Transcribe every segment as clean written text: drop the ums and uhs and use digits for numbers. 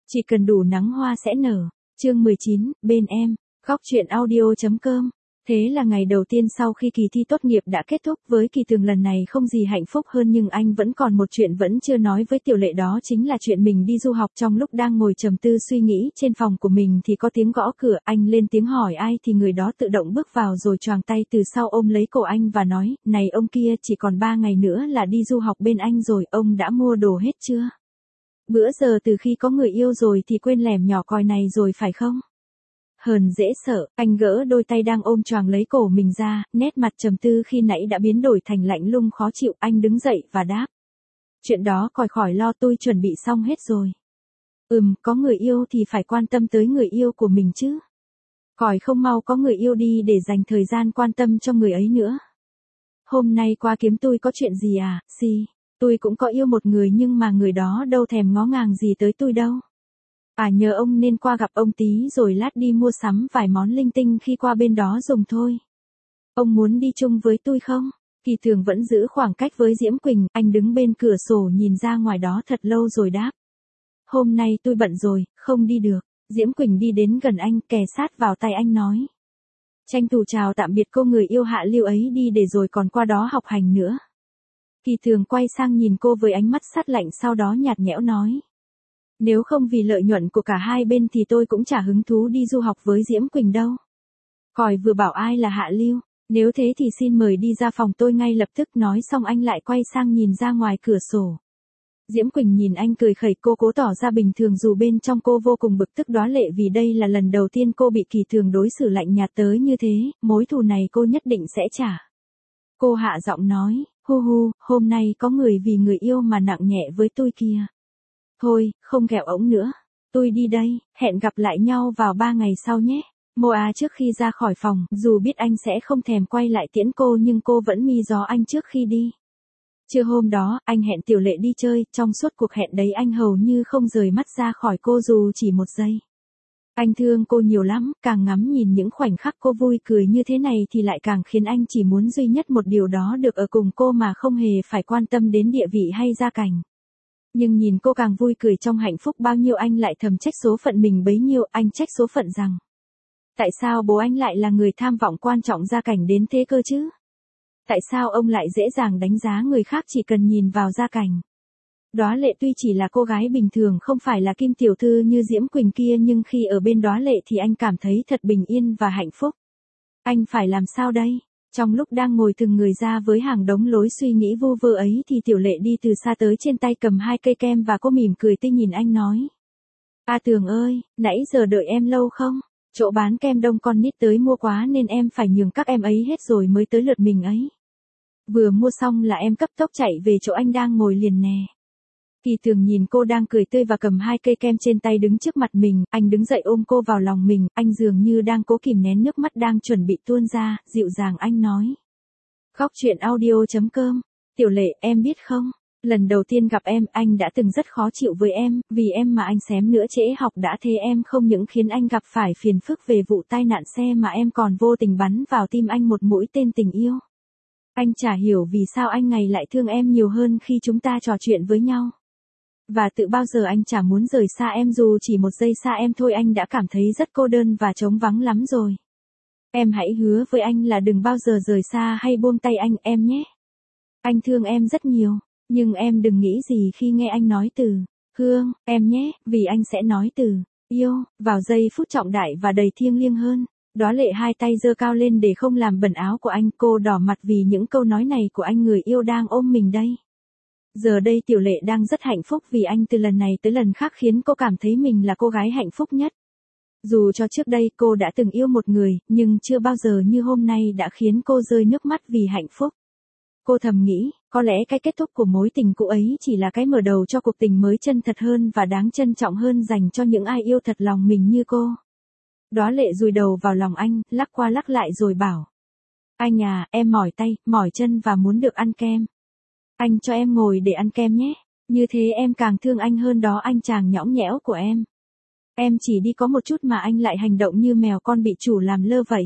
Chỉ cần đủ nắng hoa sẽ nở. Chương 19, bên em. Góc truyện audio.com. Thế là ngày đầu tiên sau khi kỳ thi tốt nghiệp đã kết thúc, với Kỳ Tường lần này không gì hạnh phúc hơn, nhưng anh vẫn còn một chuyện vẫn chưa nói với Tiểu Lệ, đó chính là chuyện mình đi du học. Trong lúc đang ngồi trầm tư suy nghĩ trên phòng của mình thì có tiếng gõ cửa, anh lên tiếng hỏi ai thì người đó tự động bước vào rồi choàng tay từ sau ôm lấy cổ anh và nói, này ông kia, chỉ còn 3 ngày nữa là đi du học bên anh rồi, ông đã mua đồ hết chưa? Bữa giờ từ khi có người yêu rồi thì quên lẻm nhỏ còi này rồi phải không? Hờn dễ sợ, anh gỡ đôi tay đang ôm choàng lấy cổ mình ra, nét mặt trầm tư khi nãy đã biến đổi thành lạnh lùng khó chịu. Anh đứng dậy và đáp. Chuyện đó còi khỏi lo, tôi chuẩn bị xong hết rồi. Có người yêu thì phải quan tâm tới người yêu của mình chứ. Còi không mau có người yêu đi để dành thời gian quan tâm cho người ấy nữa. Hôm nay qua kiếm tôi có chuyện gì à? Gì? Tôi cũng có yêu một người nhưng mà người đó đâu thèm ngó ngàng gì tới tôi đâu. Nhờ ông nên qua gặp ông tí rồi lát đi mua sắm vài món linh tinh khi qua bên đó dùng thôi. Ông muốn đi chung với tôi không? Kỳ Tường vẫn giữ khoảng cách với Diễm Quỳnh, anh đứng bên cửa sổ nhìn ra ngoài đó thật lâu rồi đáp. Hôm nay tôi bận rồi, không đi được. Diễm Quỳnh đi đến gần anh, kề sát vào tay anh nói. Tranh thủ chào tạm biệt cô người yêu hạ lưu ấy đi để rồi còn qua đó học hành nữa. Kỳ Tường quay sang nhìn cô với ánh mắt sắt lạnh, sau đó nhạt nhẽo nói. Nếu không vì lợi nhuận của cả hai bên thì tôi cũng chả hứng thú đi du học với Diễm Quỳnh đâu. Còi vừa bảo ai là hạ lưu, nếu thế thì xin mời đi ra phòng tôi ngay lập tức. Nói xong anh lại quay sang nhìn ra ngoài cửa sổ. Diễm Quỳnh nhìn anh cười khẩy, cô cố tỏ ra bình thường dù bên trong cô vô cùng bực tức Đóa Lệ vì đây là lần đầu tiên cô bị Kỳ Tường đối xử lạnh nhạt tới như thế, mối thù này cô nhất định sẽ trả. Cô hạ giọng nói, hôm nay có người vì người yêu mà nặng nhẹ với tôi kìa. Thôi, không ghẹo ổng nữa. Tôi đi đây, hẹn gặp lại nhau vào 3 ngày sau nhé. Moa trước khi ra khỏi phòng, dù biết anh sẽ không thèm quay lại tiễn cô nhưng cô vẫn mi gió anh trước khi đi. Trưa hôm đó, anh hẹn Tiểu Lệ đi chơi, trong suốt cuộc hẹn đấy anh hầu như không rời mắt ra khỏi cô dù chỉ một giây. Anh thương cô nhiều lắm, càng ngắm nhìn những khoảnh khắc cô vui cười như thế này thì lại càng khiến anh chỉ muốn duy nhất một điều đó được ở cùng cô mà không hề phải quan tâm đến địa vị hay gia cảnh. Nhưng nhìn cô càng vui cười trong hạnh phúc bao nhiêu anh lại thầm trách số phận mình bấy nhiêu. Anh trách số phận rằng tại sao bố anh lại là người tham vọng quan trọng gia cảnh đến thế cơ chứ? Tại sao ông lại dễ dàng đánh giá người khác chỉ cần nhìn vào gia cảnh? Đóa Lệ tuy chỉ là cô gái bình thường, không phải là Kim tiểu thư như Diễm Quỳnh kia, nhưng khi ở bên Đóa Lệ thì anh cảm thấy thật bình yên và hạnh phúc. Anh phải làm sao đây? Trong lúc đang ngồi từng người ra với hàng đống lối suy nghĩ vu vơ ấy thì Tiểu Lệ đi từ xa tới, trên tay cầm 2 cây kem và cô mỉm cười tươi nhìn anh nói. Tường ơi, nãy giờ đợi em lâu không? Chỗ bán kem đông con nít tới mua quá nên em phải nhường các em ấy hết rồi mới tới lượt mình ấy. Vừa mua xong là em cấp tốc chạy về chỗ anh đang ngồi liền nè. Kỳ Tường nhìn cô đang cười tươi và cầm 2 cây kem trên tay đứng trước mặt mình, anh đứng dậy ôm cô vào lòng mình, anh dường như đang cố kìm nén nước mắt đang chuẩn bị tuôn ra, dịu dàng anh nói. Góc truyện audio.com. Tiểu Lệ, em biết không, lần đầu tiên gặp em, anh đã từng rất khó chịu với em, vì em mà anh xém nữa trễ học đã thế em không những khiến anh gặp phải phiền phức về vụ tai nạn xe mà em còn vô tình bắn vào tim anh một mũi tên tình yêu. Anh chả hiểu vì sao anh ngày lại thương em nhiều hơn khi chúng ta trò chuyện với nhau. Và tự bao giờ anh chả muốn rời xa em, dù chỉ một giây xa em thôi anh đã cảm thấy rất cô đơn và trống vắng lắm rồi. Em hãy hứa với anh là đừng bao giờ rời xa hay buông tay anh, em nhé. Anh thương em rất nhiều, nhưng em đừng nghĩ gì khi nghe anh nói từ Hương, em nhé, vì anh sẽ nói từ yêu vào giây phút trọng đại và đầy thiêng liêng hơn. Đóa Lệ 2 tay giơ cao lên để không làm bẩn áo của anh, cô đỏ mặt vì những câu nói này của anh, người yêu đang ôm mình đây. Giờ đây Tiểu Lệ đang rất hạnh phúc vì anh từ lần này tới lần khác khiến cô cảm thấy mình là cô gái hạnh phúc nhất. Dù cho trước đây cô đã từng yêu một người, nhưng chưa bao giờ như hôm nay đã khiến cô rơi nước mắt vì hạnh phúc. Cô thầm nghĩ, có lẽ cái kết thúc của mối tình cũ ấy chỉ là cái mở đầu cho cuộc tình mới chân thật hơn và đáng trân trọng hơn dành cho những ai yêu thật lòng mình như cô. Đóa Lệ dùi đầu vào lòng anh, lắc qua lắc lại rồi bảo. Anh à, em mỏi tay, mỏi chân và muốn được ăn kem. Anh cho em ngồi để ăn kem nhé, như thế em càng thương anh hơn đó anh chàng nhõng nhẽo của em. Em chỉ đi có một chút mà anh lại hành động như mèo con bị chủ làm lơ vậy.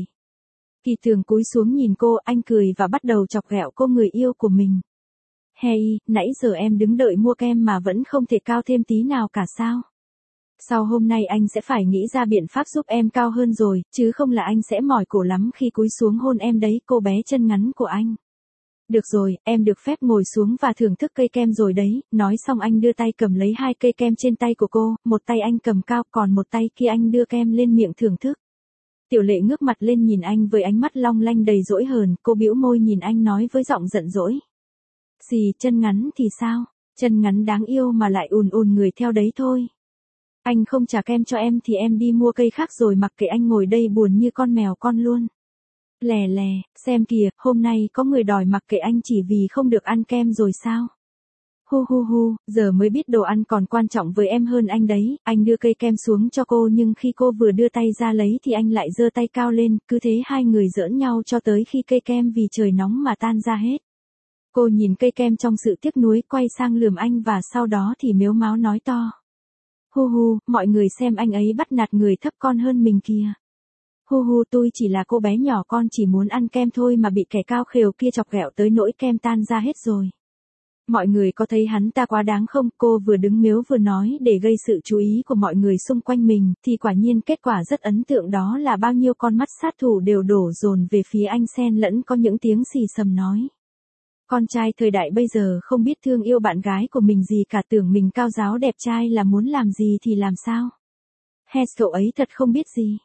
Kỳ Tường cúi xuống nhìn cô, anh cười và bắt đầu chọc ghẹo cô người yêu của mình. Hey, nãy giờ em đứng đợi mua kem mà vẫn không thể cao thêm tí nào cả sao? Sau hôm nay anh sẽ phải nghĩ ra biện pháp giúp em cao hơn rồi, chứ không là anh sẽ mỏi cổ lắm khi cúi xuống hôn em đấy, cô bé chân ngắn của anh. Được rồi, em được phép ngồi xuống và thưởng thức cây kem rồi đấy, nói xong anh đưa tay cầm lấy 2 cây kem trên tay của cô, một tay anh cầm cao, còn một tay kia anh đưa kem lên miệng thưởng thức. Tiểu Lệ ngước mặt lên nhìn anh với ánh mắt long lanh đầy dỗi hờn, cô bĩu môi nhìn anh nói với giọng giận dỗi. Gì, chân ngắn thì sao? Chân ngắn đáng yêu mà lại người theo đấy thôi. Anh không trả kem cho em thì em đi mua cây khác rồi mặc kệ anh ngồi đây buồn như con mèo con luôn. Lè lè, xem kìa, hôm nay có người đòi mặc kệ anh chỉ vì không được ăn kem rồi sao? Hu hu hu, giờ mới biết đồ ăn còn quan trọng với em hơn anh đấy, anh đưa cây kem xuống cho cô nhưng khi cô vừa đưa tay ra lấy thì anh lại giơ tay cao lên, cứ thế hai người giỡn nhau cho tới khi cây kem vì trời nóng mà tan ra hết. Cô nhìn cây kem trong sự tiếc nuối quay sang lườm anh và sau đó thì mếu máo nói to. Hu hu, mọi người xem anh ấy bắt nạt người thấp con hơn mình kìa. Hu hu, tôi chỉ là cô bé nhỏ con chỉ muốn ăn kem thôi mà bị kẻ cao khều kia chọc ghẹo tới nỗi kem tan ra hết rồi. Mọi người có thấy hắn ta quá đáng không? Cô vừa đứng miếu vừa nói để gây sự chú ý của mọi người xung quanh mình, thì quả nhiên kết quả rất ấn tượng đó là bao nhiêu con mắt sát thủ đều đổ dồn về phía anh xen lẫn có những tiếng xì xầm nói. Con trai thời đại bây giờ không biết thương yêu bạn gái của mình gì cả, tưởng mình cao giáo đẹp trai là muốn làm gì thì làm sao. Cậu ấy thật không biết gì.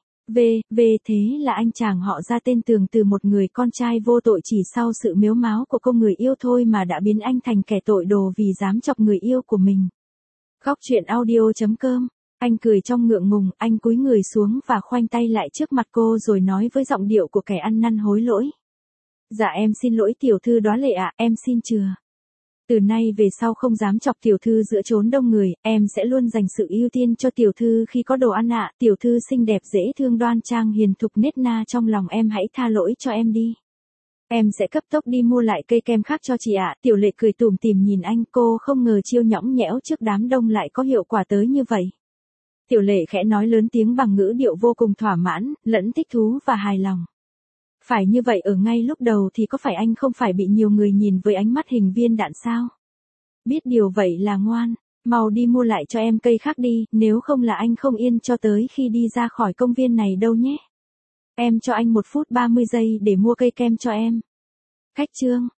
Thế là anh chàng họ ra tên Tường từ một người con trai vô tội chỉ sau sự mếu máo của cô người yêu thôi mà đã biến anh thành kẻ tội đồ vì dám chọc người yêu của mình. Góc truyện audio.com. Anh cười trong ngượng ngùng, anh cúi người xuống và khoanh tay lại trước mặt cô rồi nói với giọng điệu của kẻ ăn năn hối lỗi. Dạ em xin lỗi tiểu thư Đóa Lệ ạ, em xin chừa. Từ nay về sau không dám chọc tiểu thư giữa chốn đông người, em sẽ luôn dành sự ưu tiên cho tiểu thư khi có đồ ăn ạ. Tiểu thư xinh đẹp dễ thương đoan trang hiền thục nết na trong lòng em, hãy tha lỗi cho em đi. Em sẽ cấp tốc đi mua lại cây kem khác cho chị ạ. Tiểu Lệ cười tủm tỉm nhìn anh, cô không ngờ chiêu nhõng nhẽo trước đám đông lại có hiệu quả tới như vậy. Tiểu Lệ khẽ nói lớn tiếng bằng ngữ điệu vô cùng thỏa mãn, lẫn thích thú và hài lòng. Phải như vậy ở ngay lúc đầu thì có phải anh không phải bị nhiều người nhìn với ánh mắt hình viên đạn sao? Biết điều vậy là ngoan, mau đi mua lại cho em cây khác đi, nếu không là anh không yên cho tới khi đi ra khỏi công viên này đâu nhé. Em cho anh 1 phút 30 giây để mua cây kem cho em. Khách trương.